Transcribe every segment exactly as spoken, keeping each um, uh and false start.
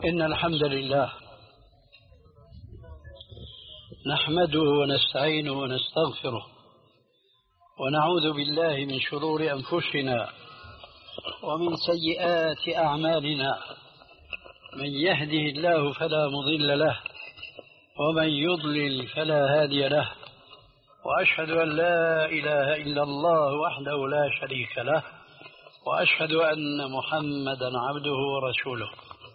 إن الحمد لله نحمده ونستعينه ونستغفره ونعوذ بالله من شرور أنفسنا ومن سيئات أعمالنا. من يهده الله فلا مضل له ومن يضلل فلا هادي له، وأشهد أن لا إله إلا الله وحده لا شريك له، وأشهد أن محمدا عبده ورسوله.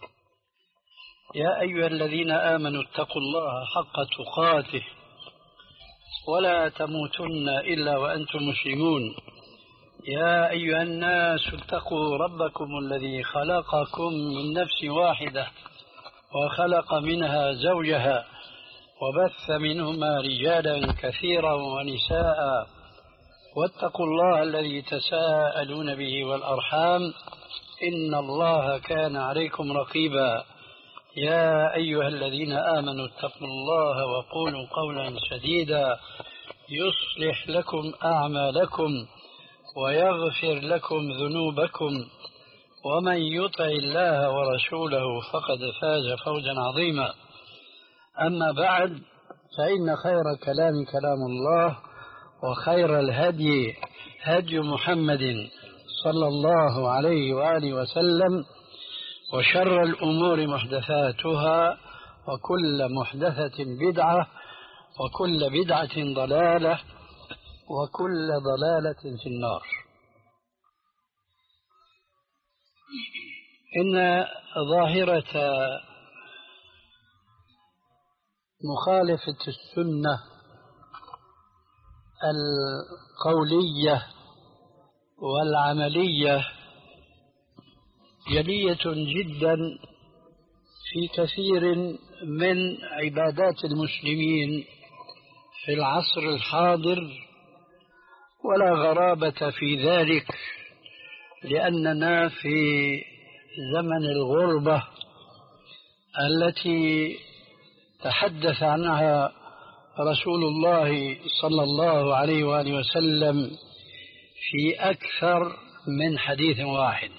يا أيها الذين آمنوا اتقوا الله حق تقاته ولا تموتن إلا وأنتم مسلمون. يا أيها الناس اتقوا ربكم الذي خلقكم من نفس واحدة وخلق منها زوجها وبث منهما رجالا كثيرا ونساء، واتقوا الله الذي تساءلون به والأرحام إن الله كان عليكم رقيبا. يا أيها الذين آمنوا اتقوا الله وقولوا قولا سديدا يصلح لكم أعمالكم ويغفر لكم ذنوبكم، ومن يطع الله ورسوله فقد فاز فوزا عظيما. أما بعد، فإن خير كلام كلام الله، وخير الهدي هدي محمد صلى الله عليه وآله وسلم، وشر الأمور محدثاتها، وكل محدثة بدعة، وكل بدعة ضلالة، وكل ضلالة في النار. إن ظاهرة مخالفة السنة القولية والعملية جلية جدا في كثير من عبادات المسلمين في العصر الحاضر، ولا غرابة في ذلك، لأننا في زمن الغربة التي تحدث عنها رسول الله صلى الله عليه وآله وسلم في أكثر من حديث واحد.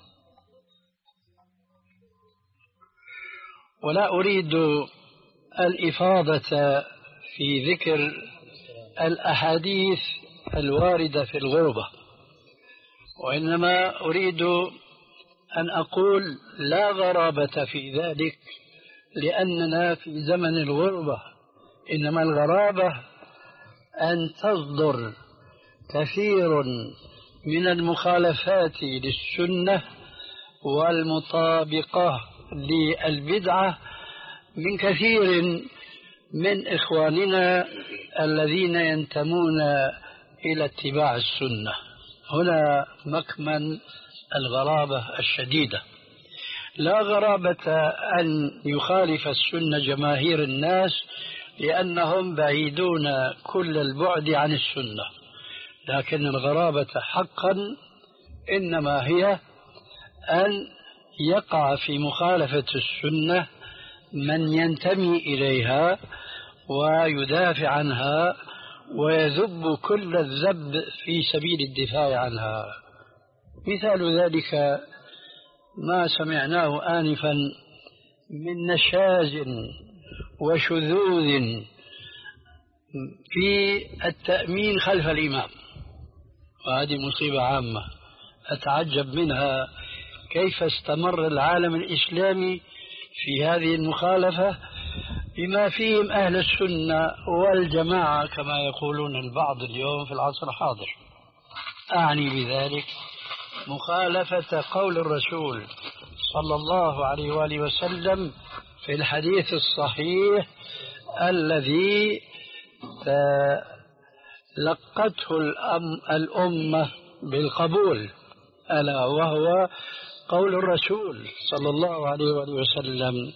ولا أريد الإفاضة في ذكر الأحاديث الواردة في الغربة، وإنما أريد أن أقول لا غرابة في ذلك، لأننا في زمن الغربة. إنما الغرابة أن تصدر كثير من المخالفات للسنة والمطابقة للبدعة من كثير من إخواننا الذين ينتمون إلى اتباع السنة. هنا مكمن الغرابة الشديدة. لا غرابة أن يخالف السنة جماهير الناس، لأنهم بعيدون كل البعد عن السنة، لكن الغرابة حقا إنما هي أن يقع في مخالفة السنة من ينتمي إليها ويدافع عنها ويذب كل الذب في سبيل الدفاع عنها. مثال ذلك ما سمعناه آنفا من نشاز وشذوذ في التأمين خلف الإمام، وهذه مصيبة عامة أتعجب منها. كيف استمر العالم الإسلامي في هذه المخالفة بما فيهم أهل السنة والجماعة كما يقولون البعض اليوم في العصر الحاضر؟ أعني بذلك مخالفة قول الرسول صلى الله عليه وآله وسلم في الحديث الصحيح الذي لقته الأمة بالقبول، ألا وهو قول الرسول صلى الله عليه وآله وسلم: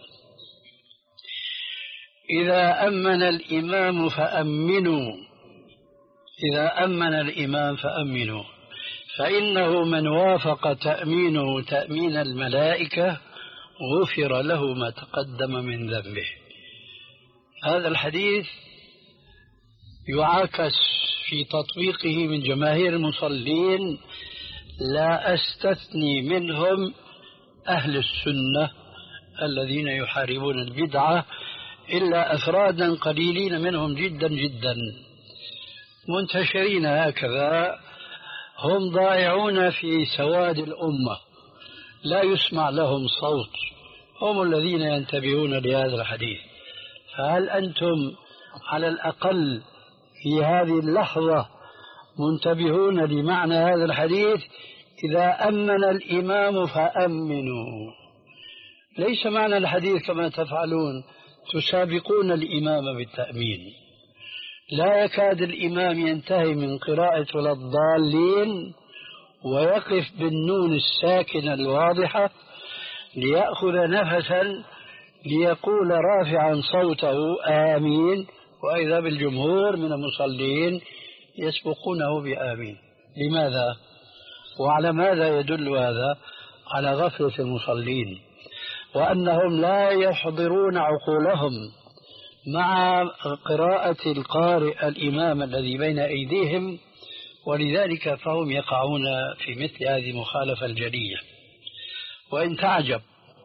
إذا أمن الإمام فأمنوا إذا أمن الإمام فأمنوا فإنه من وافق تأمينه تأمين الملائكة غفر له ما تقدم من ذنبه. هذا الحديث يعاكس في تطبيقه من جماهير المصلين، لا أستثني منهم أهل السنة الذين يحاربون البدعة إلا أفرادا قليلين منهم جدا جدا منتشرين هكذا، هم ضائعون في سواد الأمة لا يسمع لهم صوت، هم الذين ينتبهون لهذا الحديث. فهل أنتم على الأقل في هذه اللحظة منتبهون لمعنى هذا الحديث؟ إذا أمن الإمام فأمنوا. ليس معنى الحديث كما تفعلون تسابقون الإمام بالتأمين. لا يكاد الإمام ينتهي من قراءة ولا الضالين ويقف بالنون الساكنة الواضحة ليأخذ نفسا ليقول رافعا صوته آمين، وإذا بالجمهور من المصلين يسبقونه بآمين. لماذا؟ وعلى ماذا يدل هذا؟ على غفلة المصلين، وأنهم لا يحضرون عقولهم مع قراءة القارئ الإمام الذي بين أيديهم، ولذلك فهم يقعون في مثل هذه المخالفة الجلية. وإن تعجب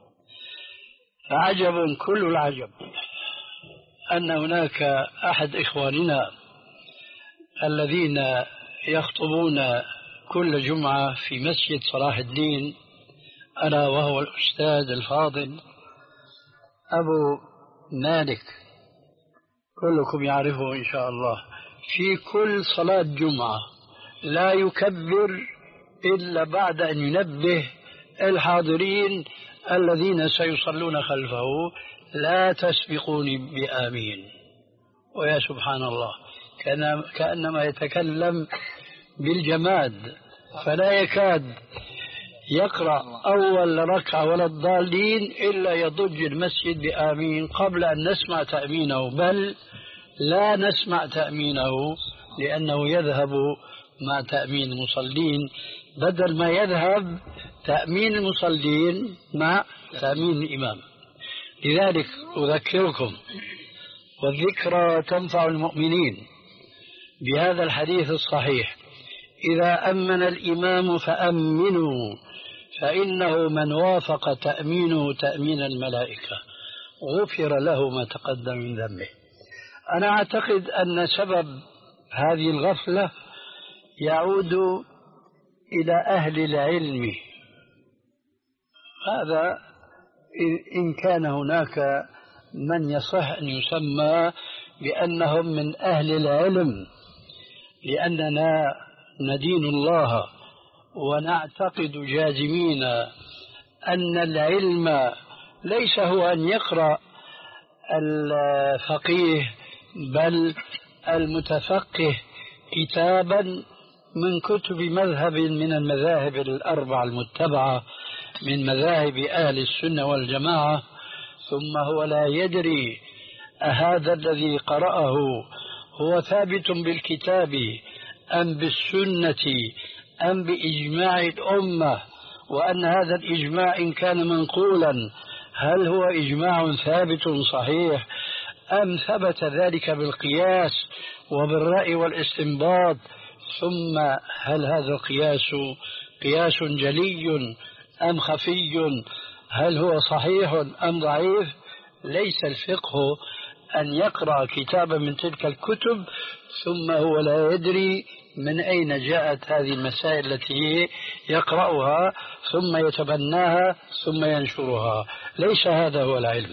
فعجب كل العجب أن هناك أحد إخواننا الذين يخطبون كل جمعة في مسجد صلاح الدين، أنا وهو الأستاذ الفاضل أبو مالك، كلكم يعرفه إن شاء الله، في كل صلاة جمعة لا يكبر إلا بعد أن ينبه الحاضرين الذين سيصلون خلفه: لا تسبقوني بآمين. ويا سبحان الله، كأنما يتكلم بالجماد، فلا يكاد يقرأ أول ركعة ولا الضالين إلا يضج المسجد بآمين قبل أن نسمع تأمينه، بل لا نسمع تأمينه لأنه يذهب مع تأمين المصلين بدل ما يذهب تأمين المصلين مع تأمين الإمام. لذلك أذكركم، والذكرى تنفع المؤمنين، بهذا الحديث الصحيح: إذا أمن الإمام فأمنوا، فإنه من وافق تأمينه تأمين الملائكة غفر له ما تقدم من ذنبه. أنا أعتقد أن سبب هذه الغفلة يعود إلى أهل العلم، هذا إن كان هناك من يصح أن يسمى بأنهم من أهل العلم، لأننا ندين الله ونعتقد جازمين أن العلم ليس هو أن يقرأ الفقيه بل المتفقه كتابا من كتب مذهب من المذاهب الأربع المتبعة من مذاهب أهل السنة والجماعة، ثم هو لا يدري أهذا الذي قرأه هو ثابت بالكتاب أم بالسنة أم بإجماع الأمة، وأن هذا الإجماع إن كان منقولا هل هو إجماع ثابت صحيح أم ثبت ذلك بالقياس وبالرأي والاستنباط، ثم هل هذا القياس قياس جلي أم خفي، هل هو صحيح أم ضعيف. ليس الفقه أن يقرأ كتابا من تلك الكتب ثم هو لا يدري من أين جاءت هذه المسائل التي يقرأها ثم يتبناها ثم ينشرها. ليس هذا هو العلم.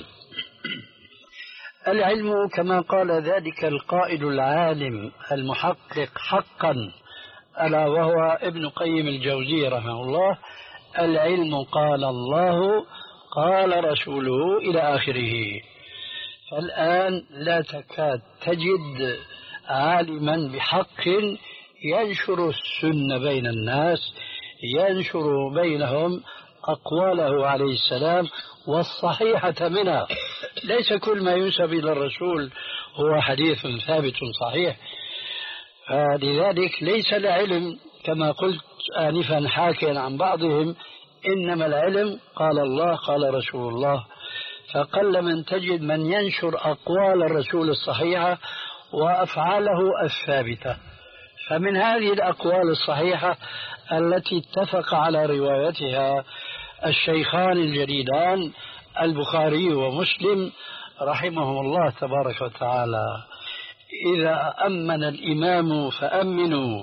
العلم كما قال ذلك القائل العالم المحقق حقا ألا وهو ابن قيم الجوزية رحمه الله: العلم قال الله قال رسوله إلى آخره. فالآن لا تكاد تجد عالما بحق ينشر السنة بين الناس، ينشر بينهم أقواله عليه السلام والصحيحة منها. ليس كل ما ينسب إلى الرسول هو حديث ثابت صحيح. فلذلك ليس العلم كما قلت آنفا حاكيا عن بعضهم إنما العلم قال الله قال رسول الله، فقل من تجد من ينشر أقوال الرسول الصحيحة وأفعاله الثابتة. فمن هذه الأقوال الصحيحة التي اتفق على روايتها الشيخان الجليلان البخاري ومسلم رحمهم الله تبارك وتعالى: إذا أمن الإمام فأمنوا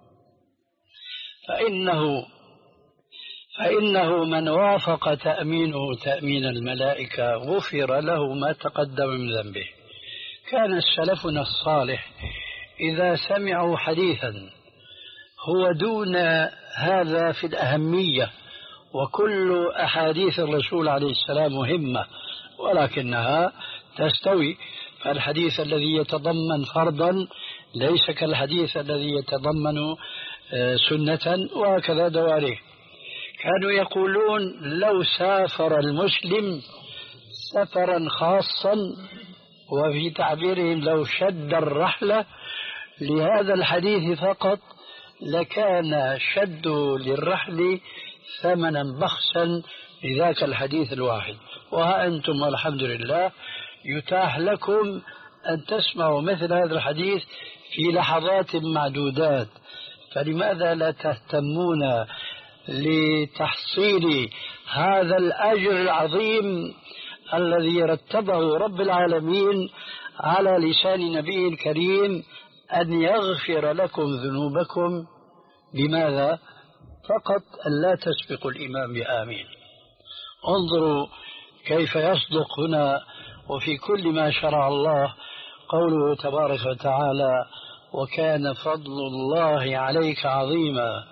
فإنه فإنه من وافق تأمينه تأمين الملائكة غفر له ما تقدم من ذنبه. كان سلفنا الصالح إذا سمعوا حديثا هو دون هذا في الأهمية، وكل أحاديث الرسول عليه السلام مهمة ولكنها تستوي، فالحديث الذي يتضمن فرضا ليس كالحديث الذي يتضمن سنة، وهكذا دواريه. كانوا يقولون: لو سافر المسلم سفرا خاصا، وفي تعبيرهم لو شد الرحلة لهذا الحديث فقط لكان شد للرحل ثمنا بخسا لذاك الحديث الواحد. وها أنتم والحمد لله يتاح لكم أن تسمعوا مثل هذا الحديث في لحظات معدودات، فلماذا لا تهتمون لتحصيل هذا الأجر العظيم الذي رتبه رب العالمين على لسان نبيه الكريم أن يغفر لكم ذنوبكم؟ بماذا؟ فقط أن لا تسبقوا الإمام بآمين. انظروا كيف يصدق هنا وفي كل ما شرع الله قوله تبارك وتعالى: وكان فضل الله عليك عظيما.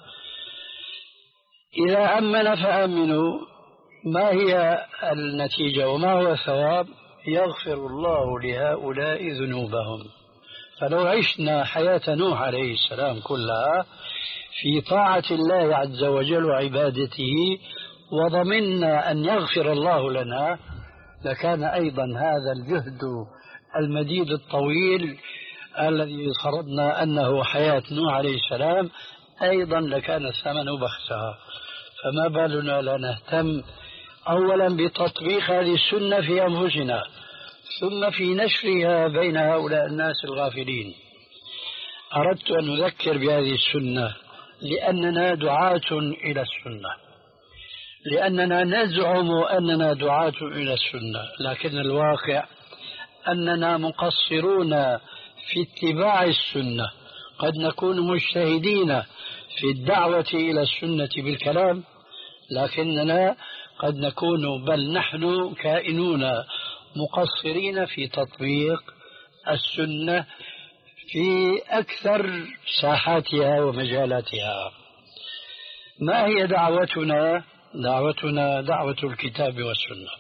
إذا أمن فأمنوا، ما هي النتيجة وما هو الثواب؟ يغفر الله لهؤلاء ذنوبهم. فلو عشنا حياة نوح عليه السلام كلها في طاعة الله عز وجل وعبادته وضمنا أن يغفر الله لنا، لكان أيضا هذا الجهد المديد الطويل الذي فرضنا أنه حياة نوح عليه السلام أيضا لكان الثمن بخسا. فما بالنا لا نهتم أولا بتطبيق هذه السنة في أنفسنا ثم في نشرها بين هؤلاء الناس الغافلين. أردت أن نذكر بهذه السنة لأننا دعاة إلى السنة، لأننا نزعم أننا دعاة إلى السنة، لكن الواقع أننا مقصرون في اتباع السنة. قد نكون مجتهدين في الدعوة إلى السنة بالكلام، لكننا قد نكون بل نحن كائنون مقصرين في تطبيق السنة في أكثر ساحاتها ومجالاتها. ما هي دعوتنا؟ دعوتنا دعوة الكتاب والسنة.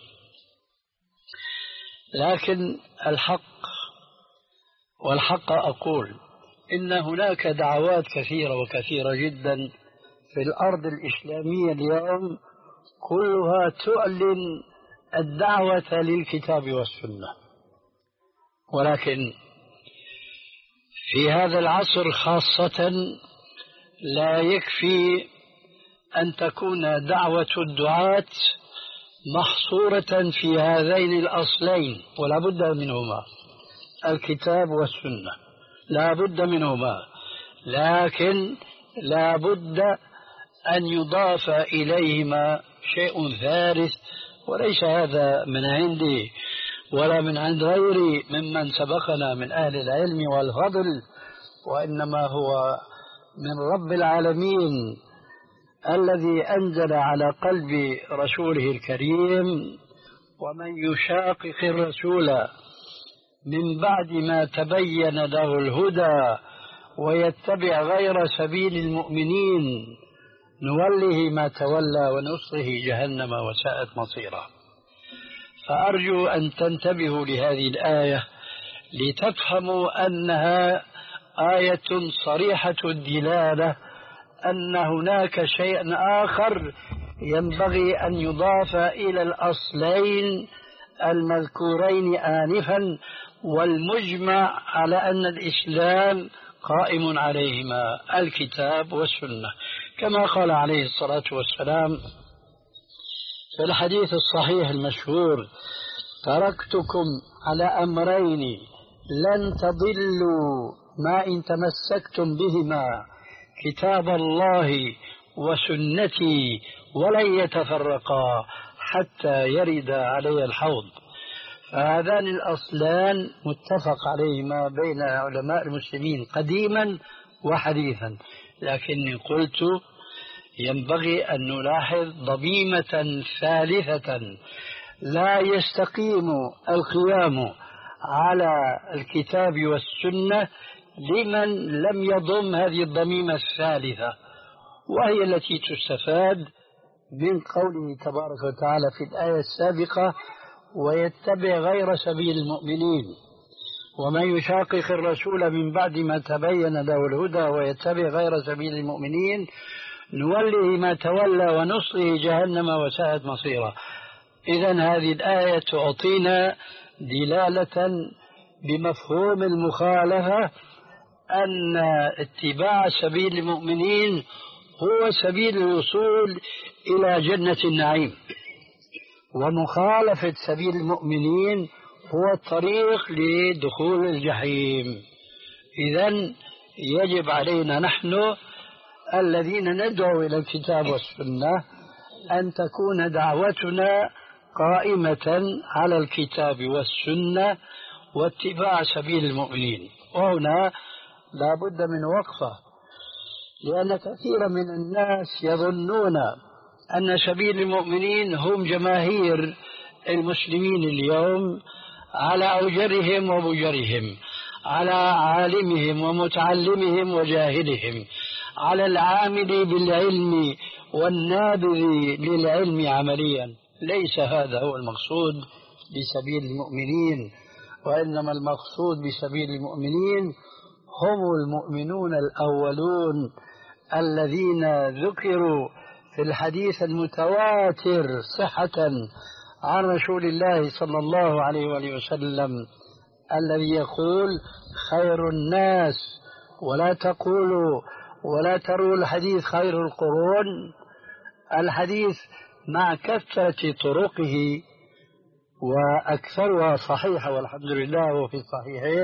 لكن الحق والحق أقول إن هناك دعوات كثيرة وكثيرة جدا في الأرض الإسلامية اليوم كلها تعلن الدعوة للكتاب والسنة، ولكن في هذا العصر خاصة لا يكفي أن تكون دعوة الدعاة محصورة في هذين الأصلين، ولا بد منهما، الكتاب والسنة، لا بد منهما، لكن لا بد أن يضاف إليهما شيء ثالث، وليس هذا من عندي ولا من عند غيري ممن سبقنا من أهل العلم والفضل، وإنما هو من رب العالمين الذي أنزل على قلب رسوله الكريم: ومن يشاقق الرسول من بعد ما تبين له الهدى ويتبع غير سبيل المؤمنين نوله ما تولى ونصره جهنم وساءت مصيرا. فأرجو أن تنتبهوا لهذه الآية لتفهموا أنها آية صريحة الدلالة أن هناك شيء آخر ينبغي أن يضاف إلى الأصلين المذكورين آنفا، والمجمع على أن الإسلام قائم عليهما، الكتاب والسنة، كما قال عليه الصلاة والسلام في الحديث الصحيح المشهور: تركتكم على أمرين لن تضلوا ما إن تمسكتم بهما، كتاب الله وسنتي، ولن يتفرقا حتى يرد علي الحوض. فهذان الأصلان متفق عليهما بين علماء المسلمين قديما وحديثا، لكني قلت ينبغي أن نلاحظ ضميمة ثالثة لا يستقيم القيام على الكتاب والسنة لمن لم يضم هذه الضميمة الثالثة، وهي التي تستفاد من قوله تبارك وتعالى في الآية السابقة: ويتبع غير سبيل المؤمنين ومن يشاقق الرسول من بعد ما تبين له الهدى ويتبع غير سبيل المؤمنين نوله ما تولى ونصله جهنم وساءت مصيره. إذن هذه الآية تعطينا دلالة بمفهوم المخالفة أن اتباع سبيل المؤمنين هو سبيل الوصول إلى جنة النعيم، ومخالفة سبيل المؤمنين هو الطريق لدخول الجحيم. إذن يجب علينا نحن الذين ندعو إلى الكتاب والسنة أن تكون دعوتنا قائمة على الكتاب والسنة واتباع سبيل المؤمنين. وهنا لا بد من وقفة، لأن كثيرا من الناس يظنون أن سبيل المؤمنين هم جماهير المسلمين اليوم على أوجرهم وبجرهم، على عالمهم ومتعلمهم وجاهلهم، على العامل بالعلم والنابذ للعلم عمليا. ليس هذا هو المقصود بسبيل المؤمنين، وإنما المقصود بسبيل المؤمنين هم المؤمنون الأولون الذين ذكروا في الحديث المتواتر صحة عن رسول الله صلى الله عليه وآله وسلم الذي يقول: خير الناس، ولا تقولوا ولا تروا الحديث خير القرون. الحديث مع كثرة طرقه وأكثرها صحيحة والحمد لله وفي الصحيحين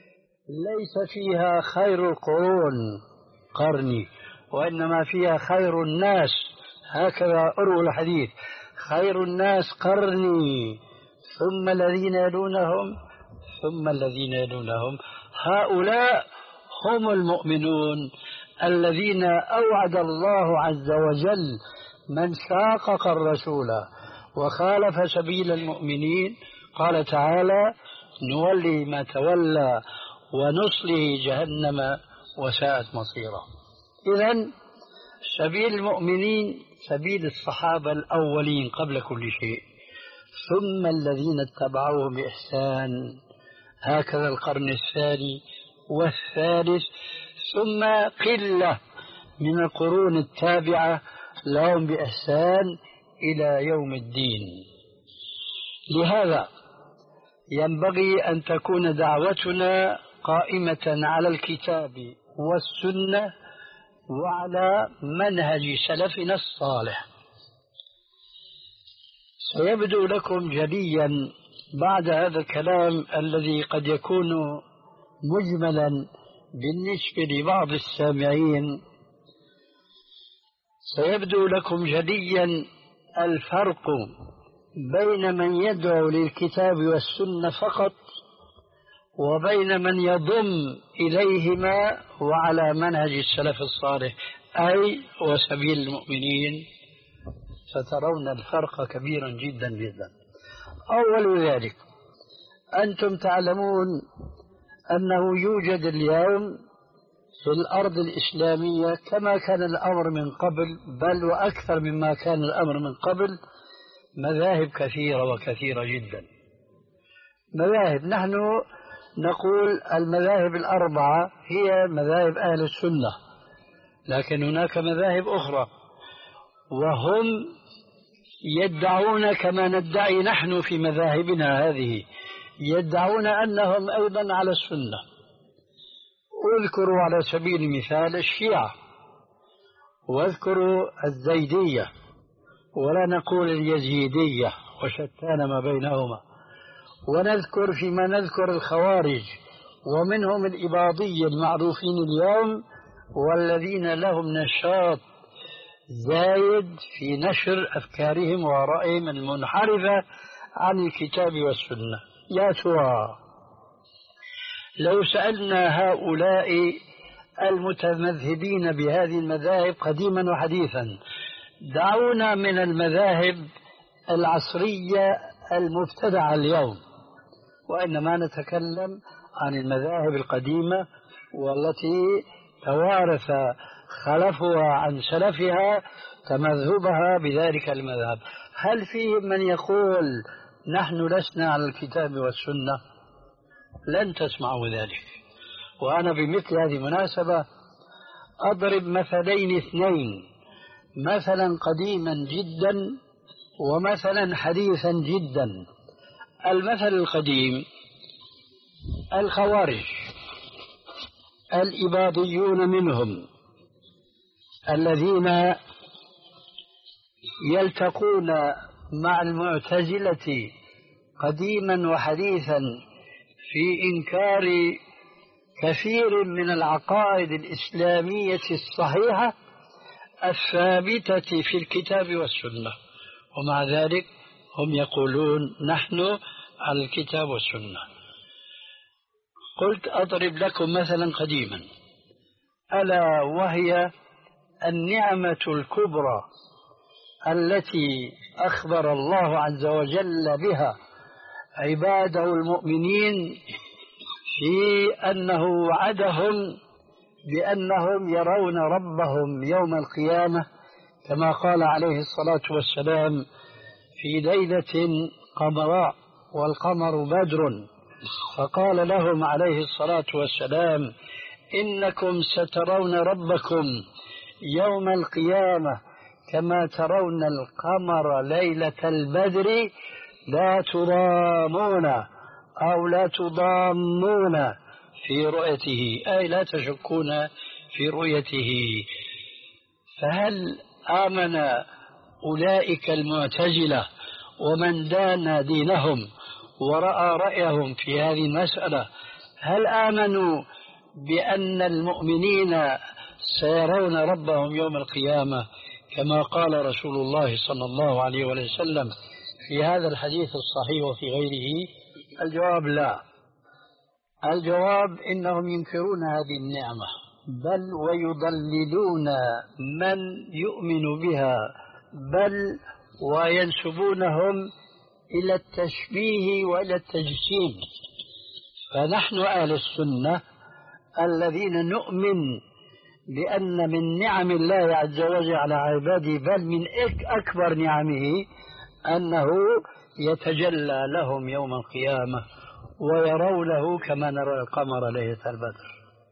ليس فيها خير القرون قرني، وإنما فيها خير الناس، هكذا أروى الحديث: خير الناس قرني ثم الذين يلونهم ثم الذين يلونهم. هؤلاء هم المؤمنون الذين أوعد الله عز وجل من شاقق الرسول وخالف سبيل المؤمنين، قال تعالى: نولي ما تولى ونصله جهنم وساءت مصيره. إذن سبيل المؤمنين سبيل الصحابة الأولين قبل كل شيء، ثم الذين اتبعوهم بإحسان، هكذا القرن الثاني والثالث، ثم قلة من القرون التابعة لهم بإحسان إلى يوم الدين. لهذا ينبغي أن تكون دعوتنا قائمة على الكتاب والسنة وعلى منهج سلفنا الصالح. سيبدو لكم جليا بعد هذا الكلام الذي قد يكون مجملا بالنسبة لبعض السامعين، سيبدو لكم جليا الفرق بين من يدعو للكتاب والسنة فقط وبين من يضم إليهما وعلى منهج السلف الصالح أي وسبيل المؤمنين. سترون الفرق كبيرا جدا جدا. أول ذلك أنتم تعلمون أنه يوجد اليوم في الأرض الإسلامية كما كان الأمر من قبل، بل وأكثر مما كان الأمر من قبل، مذاهب كثيرة وكثيرة جدا. مذاهب، نحن نقول المذاهب الأربعة هي مذاهب أهل السنة، لكن هناك مذاهب أخرى وهم يدعون كما ندعي نحن في مذاهبنا هذه، يدعون أنهم أيضا على السنة. اذكروا على سبيل المثال الشيعة، واذكروا الزيدية، ولا نقول اليزيدية وشتان ما بينهما، ونذكر فيما نذكر الخوارج، ومنهم الإباضية المعروفين اليوم والذين لهم نشاط زايد في نشر أفكارهم وآرائهم المنحرفة عن الكتاب والسنة. يا ترى لو سألنا هؤلاء المتمذهبين بهذه المذاهب قديما وحديثا، دعونا من المذاهب العصرية المبتدعة اليوم، وإنما نتكلم عن المذاهب القديمة والتي توارث خلفها عن سلفها تمذهبها بذلك المذهب. هل فيهم من يقول نحن لسنا على الكتاب والسنة؟ لن تسمعوا ذلك. وأنا بمثل هذه المناسبة أضرب مثلين اثنين، مثلا قديما جدا ومثلا حديثا جدا. المثل القديم الخوارج الإباضيون منهم الذين يلتقون مع المعتزلة قديما وحديثا في إنكار كثير من العقائد الإسلامية الصحيحة الثابتة في الكتاب والسنة، ومع ذلك هم يقولون نحن على الكتاب والسنة. قلت أضرب لكم مثلا قديما، ألا وهي النعمة الكبرى التي أخبر الله عز وجل بها عباده المؤمنين في أنه وعدهم بأنهم يرون ربهم يوم القيامة، كما قال عليه الصلاة والسلام في ليلة قمراء والقمر بدر، فقال لهم عليه الصلاة والسلام إنكم سترون ربكم يوم القيامة كما ترون القمر ليلة البدر لا تضامون أو لا تضامون في رؤيته، أي لا تشكون في رؤيته. فهل آمن أولئك المعتزلة ومن دان دينهم ورأى رأيهم في هذه المسألة، هل آمنوا بأن المؤمنين سيرون ربهم يوم القيامة كما قال رسول الله صلى الله عليه وسلم في هذا الحديث الصحيح وفي غيره؟ الجواب لا. الجواب إنهم ينكرون هذه النعمة، بل ويضللون من يؤمن بها، بل وينسبونهم إلى التشبيه وإلى التجسيم. فنحن أهل السنة الذين نؤمن بأن من نعم الله عز وجل على عباده، بل من أكبر نعمه، أنه يتجلى لهم يوم القيامة ويرونه كما نرى القمر ليلة البدر.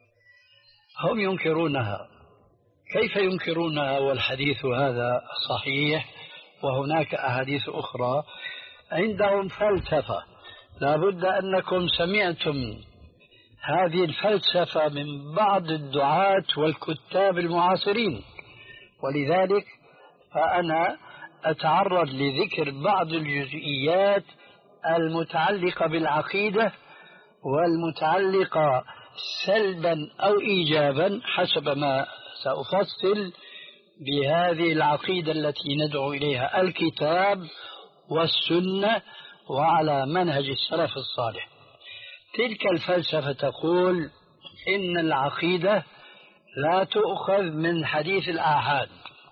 هم ينكرونها. كيف ينكرونها والحديث هذا صحيح وهناك أحاديث أخرى؟ عندهم فلسفة، لا بد أنكم سمعتم هذه الفلسفة من بعض الدعاة والكتاب المعاصرين، ولذلك فأنا أتعرض لذكر بعض الجزئيات المتعلقة بالعقيدة والمتعلقة سلبا أو إيجابا حسب ما سأفصل بهذه العقيدة التي ندعو إليها الكتاب والسنة وعلى منهج السلف الصالح. تلك الفلسفة تقول إن العقيدة لا تؤخذ من حديث الآحاد،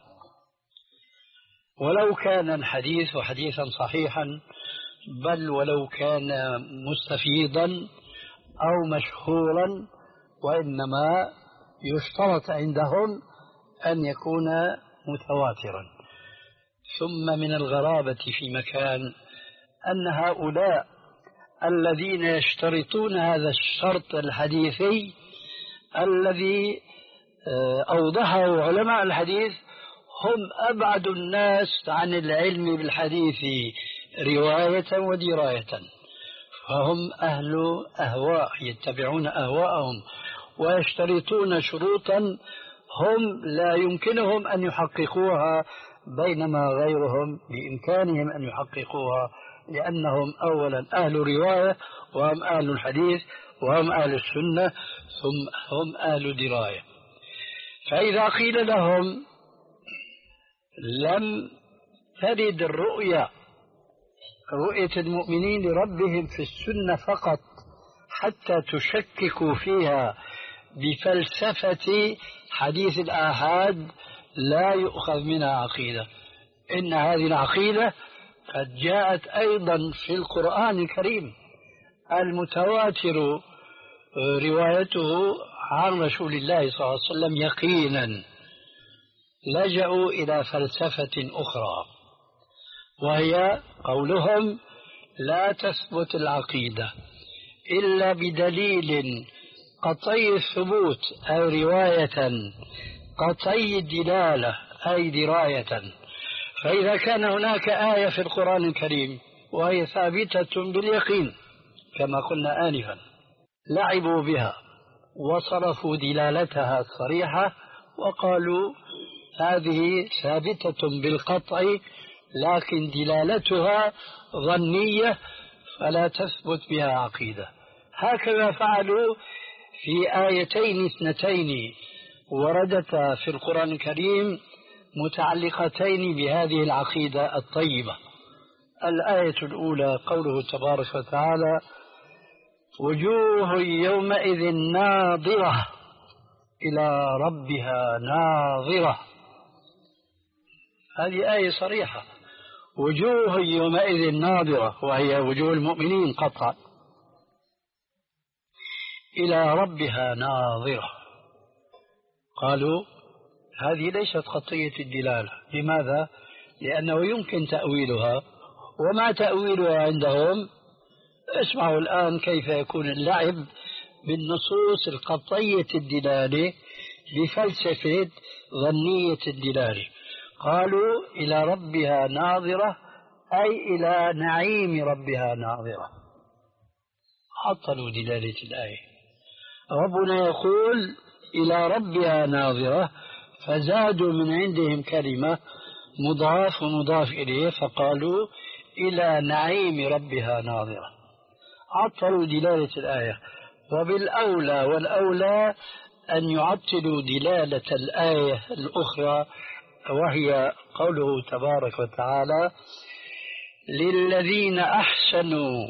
ولو كان الحديث حديثا صحيحا، بل ولو كان مستفيضا أو مشهورا، وإنما يشترط عندهم أن يكون متواترا. ثم من الغرابة في مكان أن هؤلاء الذين يشترطون هذا الشرط الحديثي الذي أوضحه علماء الحديث هم أبعد الناس عن العلم بالحديث رواية ودراية، فهم أهل أهواء يتبعون أهواءهم ويشترطون شروطا هم لا يمكنهم أن يحققوها، بينما غيرهم بإمكانهم أن يحققوها، لأنهم أولا أهل رواية وهم أهل الحديث وهم أهل السنة ثم هم أهل دراية. فإذا قيل لهم لم ترد الرؤيا رؤية المؤمنين لربهم في السنة فقط حتى تشككوا فيها بفلسفة حديث الآحاد لا يؤخذ منها عقيدة. إن هذه العقيدة قد جاءت أيضا في القرآن الكريم المتواتر روايته عن رسول الله صلى الله عليه وسلم يقينا. لجأوا إلى فلسفة أخرى وهي قولهم لا تثبت العقيدة إلا بدليل قطعي الثبوت أو رواية قطعي الدلالة أي دراية. فإذا كان هناك آية في القرآن الكريم وهي ثابتة باليقين كما قلنا آنفا لعبوا بها وصرفوا دلالتها الصريحة وقالوا هذه ثابتة بالقطع لكن دلالتها ظنية فلا تثبت بها عقيدة. هكذا فعلوا في آيتين اثنتين وردتا في القرآن الكريم متعلقتين بهذه العقيدة الطيبة. الآية الأولى قوله تبارك وتعالى وجوه يومئذ ناظرة إلى ربها ناظرة. هذه آية صريحة، وجوه يومئذ ناظرة وهي وجوه المؤمنين قطعا إلى ربها ناظرة. قالوا هذه ليست قطعية الدلالة. لماذا؟ لأنه يمكن تأويلها، وما تأويلها عندهم؟ اسمعوا الآن كيف يكون اللعب بالنصوص القطعية الدلالة بفلسفة ظنية الدلالة. قالوا إلى ربها ناظرة أي إلى نعيم ربها ناظرة، عطلوا دلالة الآية. ربنا يقول إلى ربها ناظرة فزادوا من عندهم كلمة مضاف ومضاف إليه فقالوا إلى نعيم ربها ناظرة، عطلوا دلالة الآية. وبالأولى والأولى أن يعطلوا دلالة الآية الأخرى وهي قوله تبارك وتعالى للذين أحسنوا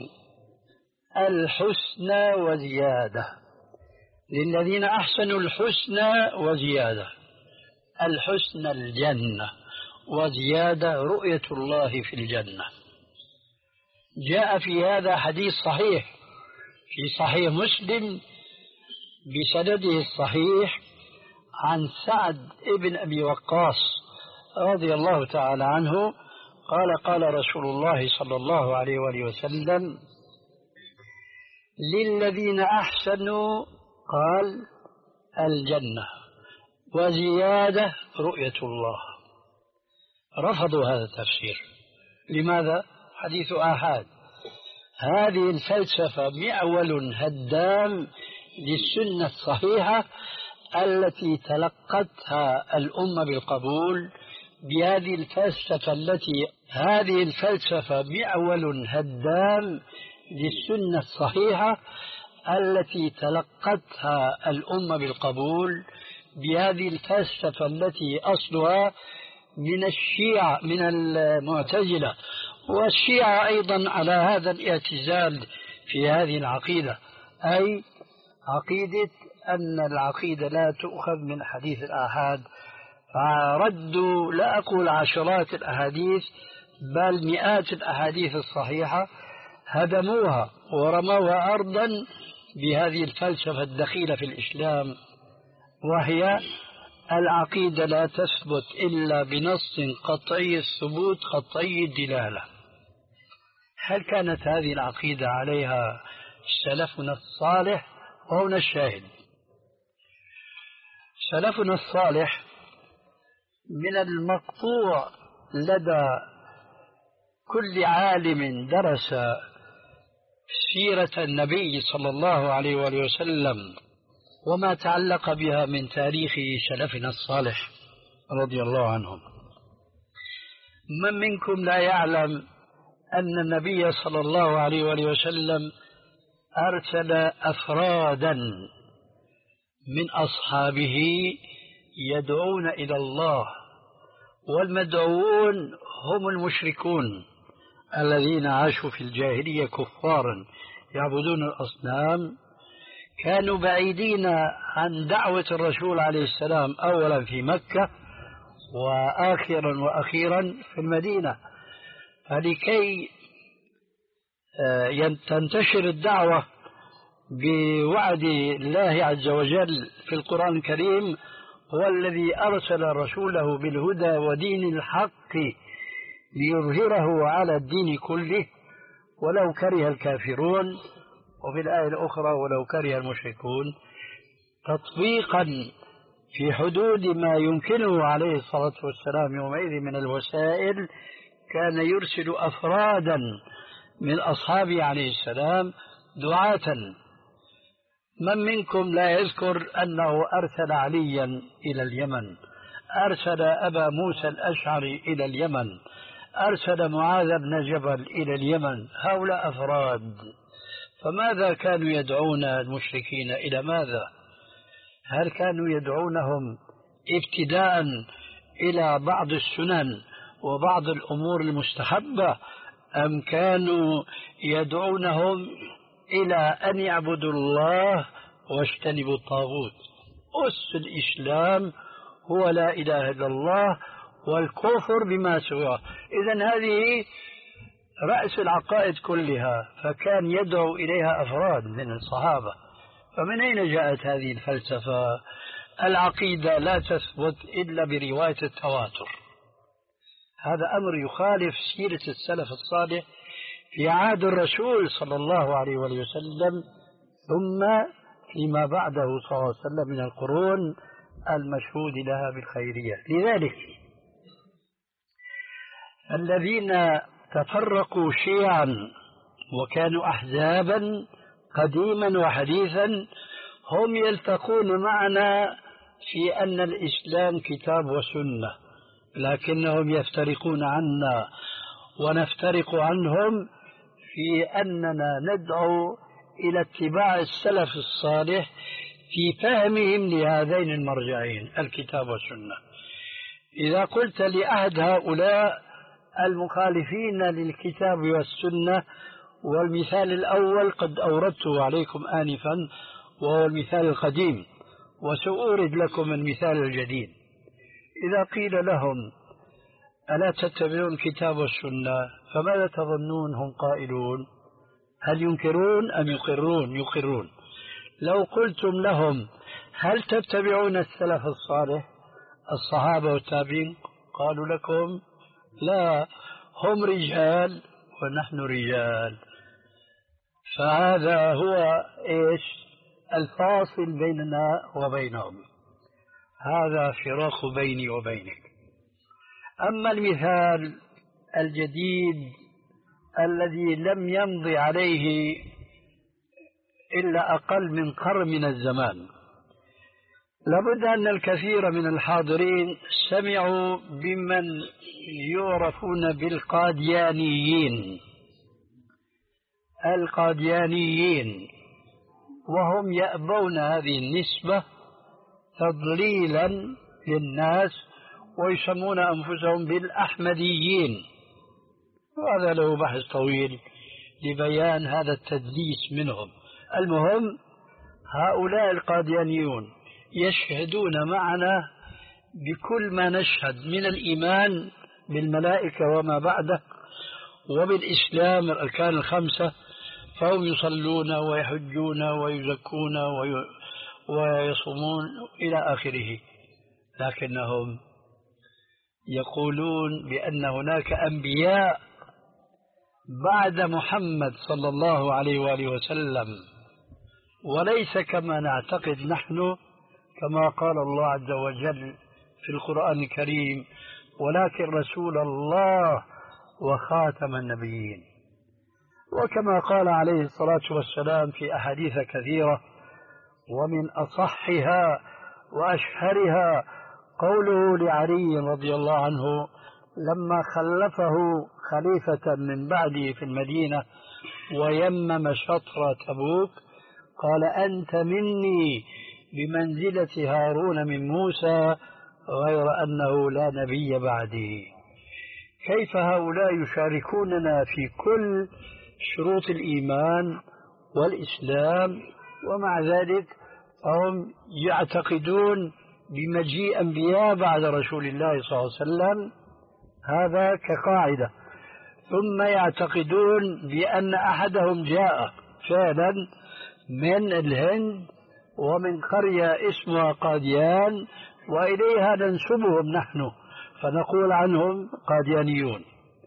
الحسنى وزيادة. للذين أحسنوا الحسنى وزيادة، الحسنى الجنة وزيادة رؤية الله في الجنة. جاء في هذا حديث صحيح في صحيح مسلم بسنده الصحيح عن سعد ابن أبي وقاص رضي الله تعالى عنه قال قال رسول الله صلى الله عليه وآله وسلم للذين أحسنوا قال الجنة وزيادة رؤية الله. رفضوا هذا التفسير. لماذا؟ حديث آحاد. هذه الفلسفة معول هدام للسنة الصحيحة التي تلقتها الأمة بالقبول. بهذه الفلسفة التي هذه الفلسفة معول هدام للسنة الصحيحة التي تلقتها الأمة بالقبول. بهذه الفلسفة التي أصلها من الشيعة من المعتزلة، والشيعة أيضا على هذا الاعتزال في هذه العقيدة، أي عقيدة أن العقيدة لا تؤخذ من حديث الآحاد. فردوا لا أقول عشرات الأحاديث بل مئات الأحاديث الصحيحة، هدموها ورموها أرضا بهذه الفلسفة الدخيلة في الإسلام، وهي العقيدة لا تثبت إلا بنص قطعي الثبوت قطعي الدلالة. هل كانت هذه العقيدة عليها سلفنا الصالح؟ وهنا الشاهد. سلفنا الصالح من المقطوع لدى كل عالم درس سيرة النبي صلى الله عليه وآله وسلم وما تعلق بها من تاريخ سلفنا الصالح رضي الله عنهم. من منكم لا يعلم أن النبي صلى الله عليه وآله وسلم أرسل أفرادا من أصحابه يدعون إلى الله والمدعوون هم المشركون الذين عاشوا في الجاهلية كفارا يعبدون الأصنام، كانوا بعيدين عن دعوة الرسول عليه السلام أولا في مكة وآخرا وأخيرا في المدينة. فلكي تنتشر الدعوة بوعد الله عز وجل في القرآن الكريم، هو الذي أرسل رسوله بالهدى ودين الحق ليظهره على الدين كله ولو كره الكافرون، وفي الآية الأخرى ولو كره المشركون، تطبيقا في حدود ما يمكنه عليه الصلاة والسلام يومئذ من الوسائل. كان يرسل أفرادا من أصحابه عليه السلام دعاة. من منكم لا يذكر أنه أرسل عليا إلى اليمن، أرسل أبا موسى الأشعري إلى اليمن، أرسل معاذ بن جبل إلى اليمن؟ هؤلاء أفراد. فماذا كانوا يدعون المشركين إلى ماذا؟ هل كانوا يدعونهم ابتداء إلى بعض السنن وبعض الأمور المستحبة، أم كانوا يدعونهم إلى أن يعبدوا الله واجتنبوا الطاغوت؟ أس الإسلام هو لا إله إلا الله والكفر بما سواه. إذن هذه رأس العقائد كلها، فكان يدعو إليها أفراد من الصحابة. فمن أين جاءت هذه الفلسفة؟ العقيدة لا تثبت إلا برواية التواتر. هذا أمر يخالف سيرة السلف الصالح في عهد الرسول صلى الله عليه وسلم، ثم فيما بعده صلى الله عليه وسلم من القرون المشهود لها بالخيرية. لذلك الذين تفرقوا شيعا وكانوا أحزابا قديما وحديثا هم يلتقون معنا في أن الإسلام كتاب وسنة، لكنهم يفترقون عنا ونفترق عنهم في أننا ندعو إلى اتباع السلف الصالح في فهمهم لهذين المرجعين الكتاب والسنة. إذا قلت لأحد هؤلاء المخالفين للكتاب والسنة، والمثال الأول قد أوردته عليكم آنفا وهو المثال القديم، وسأورد لكم المثال الجديد. إذا قيل لهم ألا تتبعون الكتاب والسنة، فماذا تظنون هم قائلون؟ هل ينكرون أم يقرون؟ يقرون. لو قلتم لهم هل تتبعون السلف الصالح الصحابة والتابعين، قالوا لكم لا، هم رجال ونحن رجال. فهذا هو إيش الفاصل بيننا وبينهم، هذا فراق بيني وبينك. أما المثال الجديد الذي لم يمضي عليه إلا أقل من قرن من الزمان، لابد أن الكثير من الحاضرين سمعوا بمن يعرفون بالقاديانيين. القاديانيين وهم يأبون هذه النسبة تضليلا للناس، ويسمون أنفسهم بالأحمديين، وهذا له بحث طويل لبيان هذا التدليس منهم. المهم هؤلاء القاديانيون يشهدون معنا بكل ما نشهد من الإيمان بالملائكة وما بعده وبالإسلام الأركان الخمسة، فهم يصلون ويحجون ويزكون ويصومون إلى آخره، لكنهم يقولون بأن هناك أنبياء بعد محمد صلى الله عليه وآله وسلم، وليس كما نعتقد نحن كما قال الله عز وجل في القرآن الكريم ولكن رسول الله وخاتم النبيين. وكما قال عليه الصلاة والسلام في أحاديث كثيرة، ومن أصحها وأشهرها قوله لعلي رضي الله عنه لما خلفه خليفة من بعده في المدينة ويمم شطر تبوك، قال أنت مني بمنزلة هارون من موسى غير أنه لا نبي بعدي. كيف هؤلاء يشاركوننا في كل شروط الإيمان والإسلام ومع ذلك هم يعتقدون بمجيء أنبياء بعد رسول الله صلى الله عليه وسلم؟ هذا كقاعدة. ثم يعتقدون بأن أحدهم جاء فعلا من الهند ومن قرية اسمها قاديان وإليها ننسبهم نحن فنقول عنهم قاديانيون.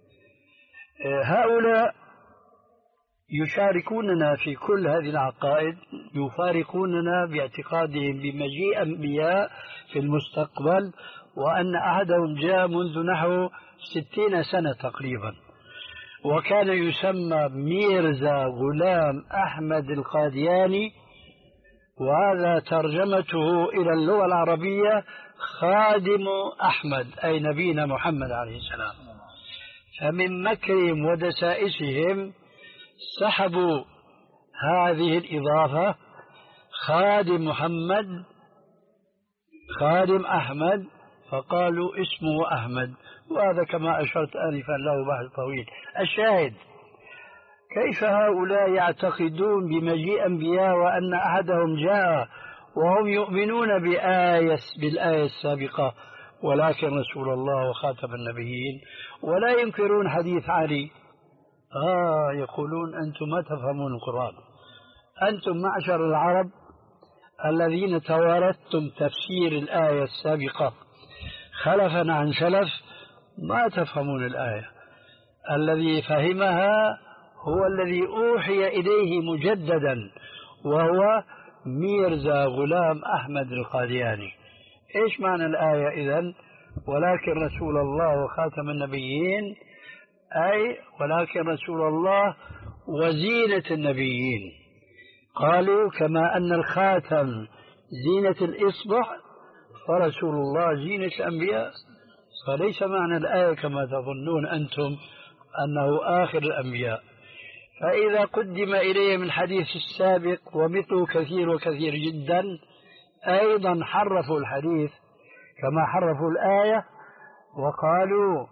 هؤلاء يشاركوننا في كل هذه العقائد، يفارقوننا باعتقادهم بمجيء أنبياء في المستقبل، وأن أحدهم جاء منذ نحو ستين سنة تقريبا، وكان يسمى ميرزا غلام أحمد القادياني، وهذا ترجمته إلى اللغة العربية خادم أحمد أي نبينا محمد عليه السلام. فمن مكرهم ودسائسهم سحبوا هذه الإضافة خادم محمد خادم أحمد فقالوا اسمه أحمد، وهذا كما أشرت آنفا له بحث طويل. الشاهد كيف هؤلاء يعتقدون بمجيء أنبياء وأن أحدهم جاء وهم يؤمنون بآية بالآية السابقة ولكن رسول الله وخاتم النبيين، ولا ينكرون حديث علي. آه يقولون أنتم ما تفهمون القرآن، أنتم معشر العرب الذين توارثتم تفسير الآية السابقة خلفا عن سلف ما تفهمون الآية. الذي فهمها هو الذي أوحي إليه مجددا وهو ميرزا غلام أحمد القادياني. إيش معنى الآية إذن؟ ولكن رسول الله وخاتم النبيين، أي ولكن رسول الله وزينة النبيين. قالوا كما أن الخاتم زينة الإصبع فرسول الله زينة الأنبياء، فليس معنى الآية كما تظنون أنتم أنه آخر الأنبياء. فإذا قدم إليهم الحديث السابق ومثله كثير وكثير جدا أيضا حرفوا الحديث كما حرفوا الآية وقالوا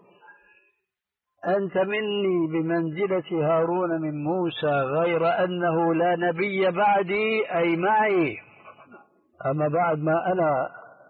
أنت مني بمنزلة هارون من موسى غير أنه لا نبي بعدي أي معي، أما بعد ما أنا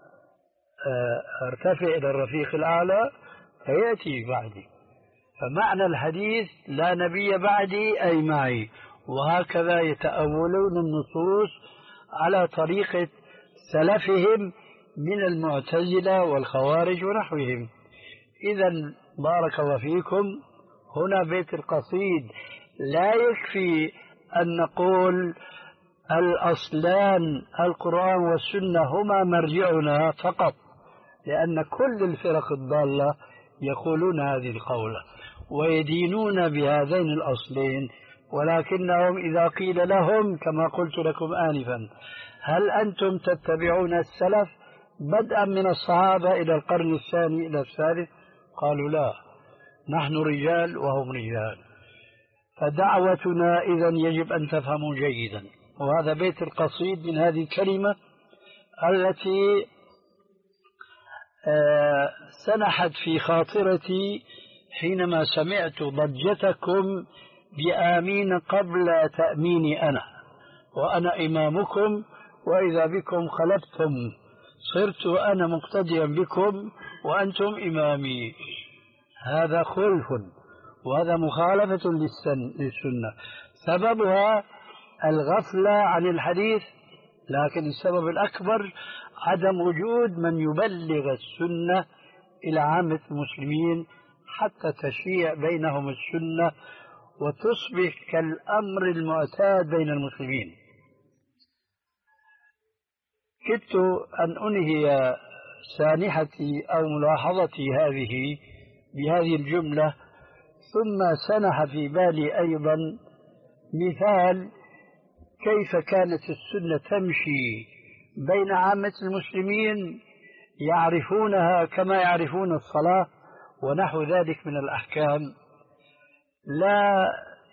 ارتفع إلى الرفيق الأعلى فيأتي بعدي. فمعنى الحديث لا نبي بعدي أي معي. وهكذا يتأولون النصوص على طريقة سلفهم من المعتزلة والخوارج ونحوهم. إذن بارك الله فيكم، هنا بيت القصيد لا يكفي أن نقول الأصلان القرآن والسنة هما مرجعنا فقط، لأن كل الفرق الضالة يقولون هذه القولة ويدينون بهذين الأصلين، ولكنهم إذا قيل لهم كما قلت لكم آنفا هل أنتم تتبعون السلف بدءا من الصحابة إلى القرن الثاني إلى الثالث؟ قالوا لا، نحن رجال وهم رجال. فدعوتنا إذن يجب أن تفهموا جيدا. وهذا بيت القصيد من هذه الكلمة التي آه سنحت في خاطرتي حينما سمعت ضجتكم بآمين قبل تأميني أنا، وأنا إمامكم وإذا بكم خلفتم، صرت أنا مقتديا بكم وأنتم إمامي. هذا خلف وهذا مخالفة للسنة، سببها الغفلة عن الحديث، لكن السبب الأكبر عدم وجود من يبلغ السنة إلى عامة المسلمين حتى تشيع بينهم السنة وتصبح كالأمر المعتاد بين المسلمين. كدت أن أنهي سانحتي أو ملاحظتي هذه بهذه الجملة، ثم سنح في بالي أيضا مثال كيف كانت السنة تمشي بين عامة المسلمين يعرفونها كما يعرفون الصلاة ونحو ذلك من الأحكام. لا